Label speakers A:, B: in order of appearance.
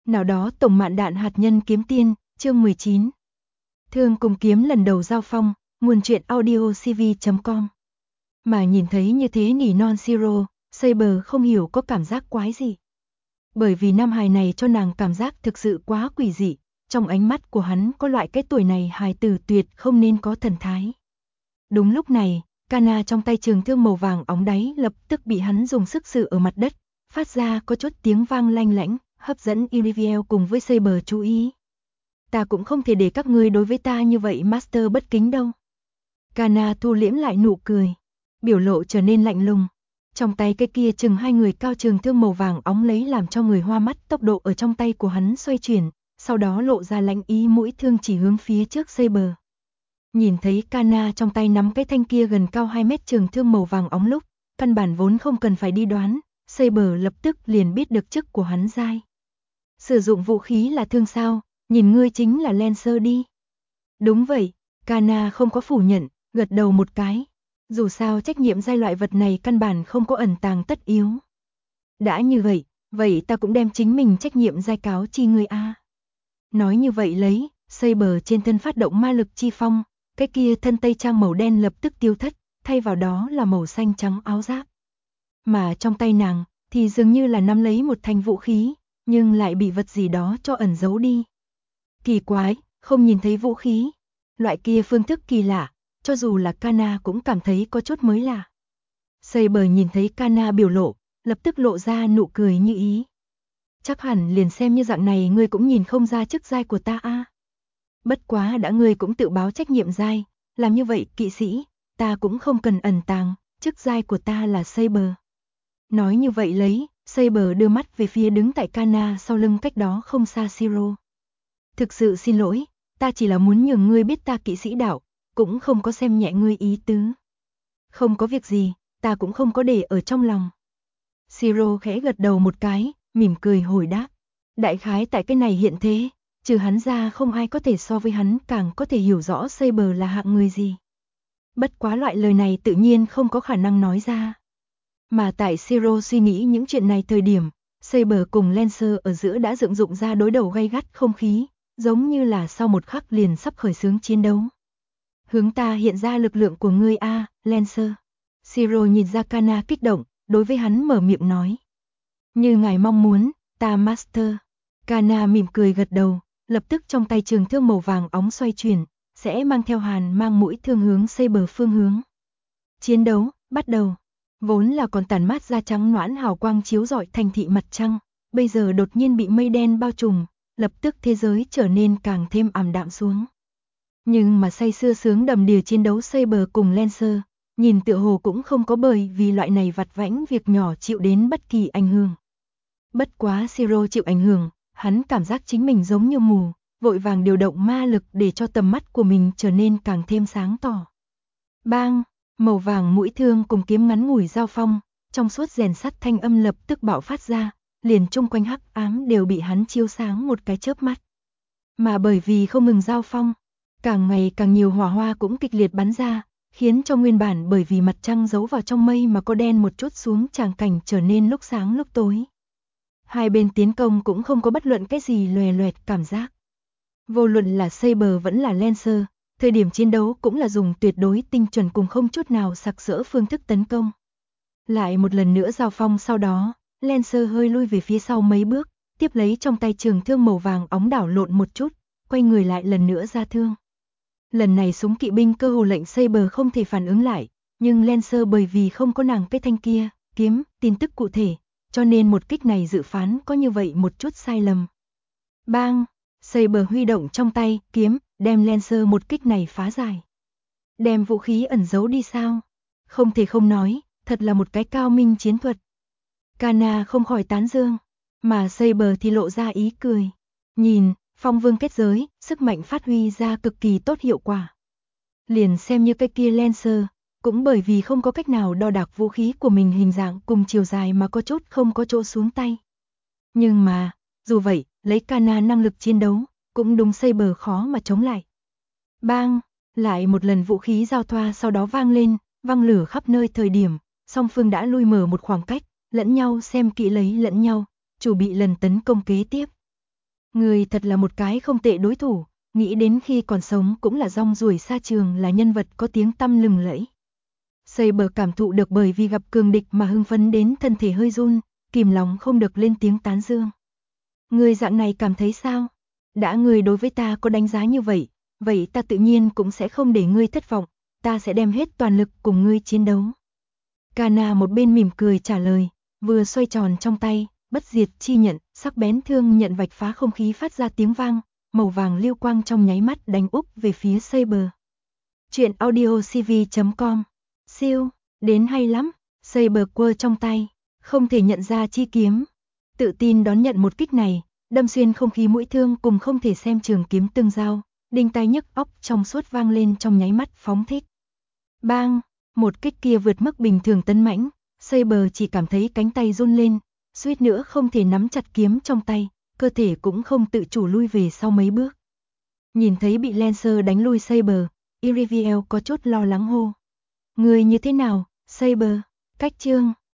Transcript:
A: Nào đó tổng mạn đạn hạt nhân kiếm tiên, chương 19. Thương cùng kiếm lần đầu giao phong, nguồn truyện audio cv.com. Mà nhìn thấy như thế nỉ non Siro, Saber không hiểu có cảm giác quái gì. Bởi vì nam hài này cho nàng cảm giác thực sự quá quỷ dị, trong ánh mắt của hắn có loại cái tuổi này hài tử tuyệt không nên có thần thái. Đúng lúc này, Kana trong tay trường thương màu vàng óng đáy lập tức bị hắn dùng sức sử ở mặt đất, phát ra có chút tiếng vang lanh lảnh, hấp dẫn Iriviel cùng với Saber chú ý. Ta cũng không thể để các ngươi đối với ta như vậy Master bất kính đâu. Kana thu liễm lại nụ cười, biểu lộ trở nên lạnh lùng. Trong tay cái kia chừng hai người cao trường thương màu vàng óng lấy làm cho người hoa mắt tốc độ ở trong tay của hắn xoay chuyển, sau đó lộ ra lãnh ý mũi thương chỉ hướng phía trước Saber. Nhìn thấy Kana trong tay nắm cái thanh kia gần cao 2 mét trường thương màu vàng óng lúc, căn bản vốn không cần phải đi đoán, Saber lập tức liền biết được chức của hắn giai. Sử dụng vũ khí là thương sao, nhìn ngươi chính là Lancer đi. Đúng vậy, Kana không có phủ nhận, gật đầu một cái. Dù sao trách nhiệm giai loại vật này căn bản không có ẩn tàng tất yếu. Đã như vậy ta cũng đem chính mình trách nhiệm giai cáo chi ngươi a. Nói như vậy lấy, Saber trên thân phát động ma lực chi phong, cái kia thân tây trang màu đen lập tức tiêu thất, thay vào đó là màu xanh trắng áo giáp. Mà trong tay nàng thì dường như là nắm lấy một thanh vũ khí, nhưng lại bị vật gì đó cho ẩn giấu đi. Kỳ quái, không nhìn thấy vũ khí. Loại kia phương thức kỳ lạ, cho dù là Kana cũng cảm thấy có chút mới lạ. Saber nhìn thấy Kana biểu lộ, lập tức lộ ra nụ cười như ý. Chắc hẳn liền xem như dạng này ngươi cũng nhìn không ra chức giai của ta a. Bất quá đã ngươi cũng tự báo trách nhiệm giai, làm như vậy kỵ sĩ, ta cũng không cần ẩn tàng, chức giai của ta là Saber. Nói như vậy lấy, Saber đưa mắt về phía đứng tại Kana sau lưng cách đó không xa Siro. Thực sự xin lỗi, ta chỉ là muốn nhường ngươi biết ta kỵ sĩ đạo, cũng không có xem nhẹ ngươi ý tứ. Không có việc gì, ta cũng không có để ở trong lòng. Siro khẽ gật đầu một cái, mỉm cười hồi đáp. Đại khái tại cái này hiện thế, trừ hắn ra không ai có thể so với hắn càng có thể hiểu rõ Saber là hạng người gì. Bất quá loại lời này tự nhiên không có khả năng nói ra. Mà tại Siro suy nghĩ những chuyện này thời điểm, Saber cùng Lancer ở giữa đã dựng dụng ra đối đầu gay gắt không khí, giống như là sau một khắc liền sắp khởi xướng chiến đấu. Hướng ta hiện ra lực lượng của ngươi a, Lancer. Siro nhìn ra Kana kích động, đối với hắn mở miệng nói. Như ngài mong muốn, ta Master. Kana mỉm cười gật đầu, lập tức trong tay trường thương màu vàng óng xoay chuyển, sẽ mang theo hàn mang mũi thương hướng Saber phương hướng. Chiến đấu, bắt đầu. Vốn là còn tàn mát ra trắng noãn hào quang chiếu rọi thành thị mặt trăng, bây giờ đột nhiên bị mây đen bao trùm, lập tức thế giới trở nên càng thêm ảm đạm xuống. Nhưng mà say sưa sướng đầm đìa chiến đấu Saber cùng Lancer, nhìn tựa hồ cũng không có bởi vì loại này vặt vãnh việc nhỏ chịu đến bất kỳ ảnh hưởng. Bất quá Siro chịu ảnh hưởng, hắn cảm giác chính mình giống như mù, vội vàng điều động ma lực để cho tầm mắt của mình trở nên càng thêm sáng tỏ. Bang! Màu vàng mũi thương cùng kiếm ngắn ngủi giao phong, trong suốt rèn sắt thanh âm lập tức bạo phát ra, liền chung quanh hắc ám đều bị hắn chiếu sáng một cái chớp mắt. Mà bởi vì không ngừng giao phong, càng ngày càng nhiều hỏa hoa cũng kịch liệt bắn ra, khiến cho nguyên bản bởi vì mặt trăng giấu vào trong mây mà có đen một chút xuống tràng cảnh trở nên lúc sáng lúc tối. Hai bên tiến công cũng không có bất luận cái gì loè loẹt cảm giác. Vô luận là Saber vẫn là Lancer, thời điểm chiến đấu cũng là dùng tuyệt đối tinh chuẩn cùng không chút nào sặc sỡ phương thức tấn công. Lại một lần nữa giao phong sau đó, Lancer hơi lui về phía sau mấy bước, tiếp lấy trong tay trường thương màu vàng óng đảo lộn một chút, quay người lại lần nữa ra thương. Lần này súng kỵ binh cơ hồ lệnh Saber không thể phản ứng lại, nhưng Lancer bởi vì không có nàng cái thanh kia, kiếm, tin tức cụ thể, cho nên một kích này dự phán có như vậy một chút sai lầm. Bang! Saber huy động trong tay, kiếm, đem Lancer một kích này phá giải. Đem vũ khí ẩn giấu đi sao? Không thể không nói, thật là một cái cao minh chiến thuật. Kana không khỏi tán dương, mà Saber thì lộ ra ý cười. Nhìn, phong vương kết giới, sức mạnh phát huy ra cực kỳ tốt hiệu quả. Liền xem như cái kia Lancer, cũng bởi vì không có cách nào đo đạc vũ khí của mình hình dạng cùng chiều dài mà có chút không có chỗ xuống tay. Nhưng mà, dù vậy, lấy Kana năng lực chiến đấu, cũng đúng Saber khó mà chống lại. Bang! Lại một lần vũ khí giao thoa sau đó vang lên, văng lửa khắp nơi thời điểm, song phương đã lui mở một khoảng cách, lẫn nhau xem kỹ lấy lẫn nhau, chuẩn bị lần tấn công kế tiếp. Người thật là một cái không tệ đối thủ, nghĩ đến khi còn sống cũng là rong ruổi xa trường, là nhân vật có tiếng tăm lừng lẫy. Saber cảm thụ được bởi vì gặp cường địch mà hưng phấn đến thân thể hơi run, kìm lòng không được lên tiếng tán dương. Người dạng này cảm thấy sao? Đã người đối với ta có đánh giá như vậy, vậy ta tự nhiên cũng sẽ không để ngươi thất vọng, ta sẽ đem hết toàn lực cùng ngươi chiến đấu. Kana một bên mỉm cười trả lời, vừa xoay tròn trong tay, bất diệt chi nhận, sắc bén thương nhận vạch phá không khí phát ra tiếng vang, màu vàng lưu quang trong nháy mắt đánh úp về phía Saber. Chuyện audiocv.com. Siêu, đến hay lắm, Saber quơ trong tay, không thể nhận ra chi kiếm. Tự tin đón nhận một kích này, đâm xuyên không khí mũi thương cùng không thể xem trường kiếm tương giao, đinh tai nhức óc trong suốt vang lên trong nháy mắt phóng thích. Bang, một kích kia vượt mức bình thường tấn mãnh, Saber chỉ cảm thấy cánh tay run lên, suýt nữa không thể nắm chặt kiếm trong tay, cơ thể cũng không tự chủ lui về sau mấy bước. Nhìn thấy bị Lancer đánh lui Saber, Iriviel có chút lo lắng hô. Người như thế nào, Saber? Cách chương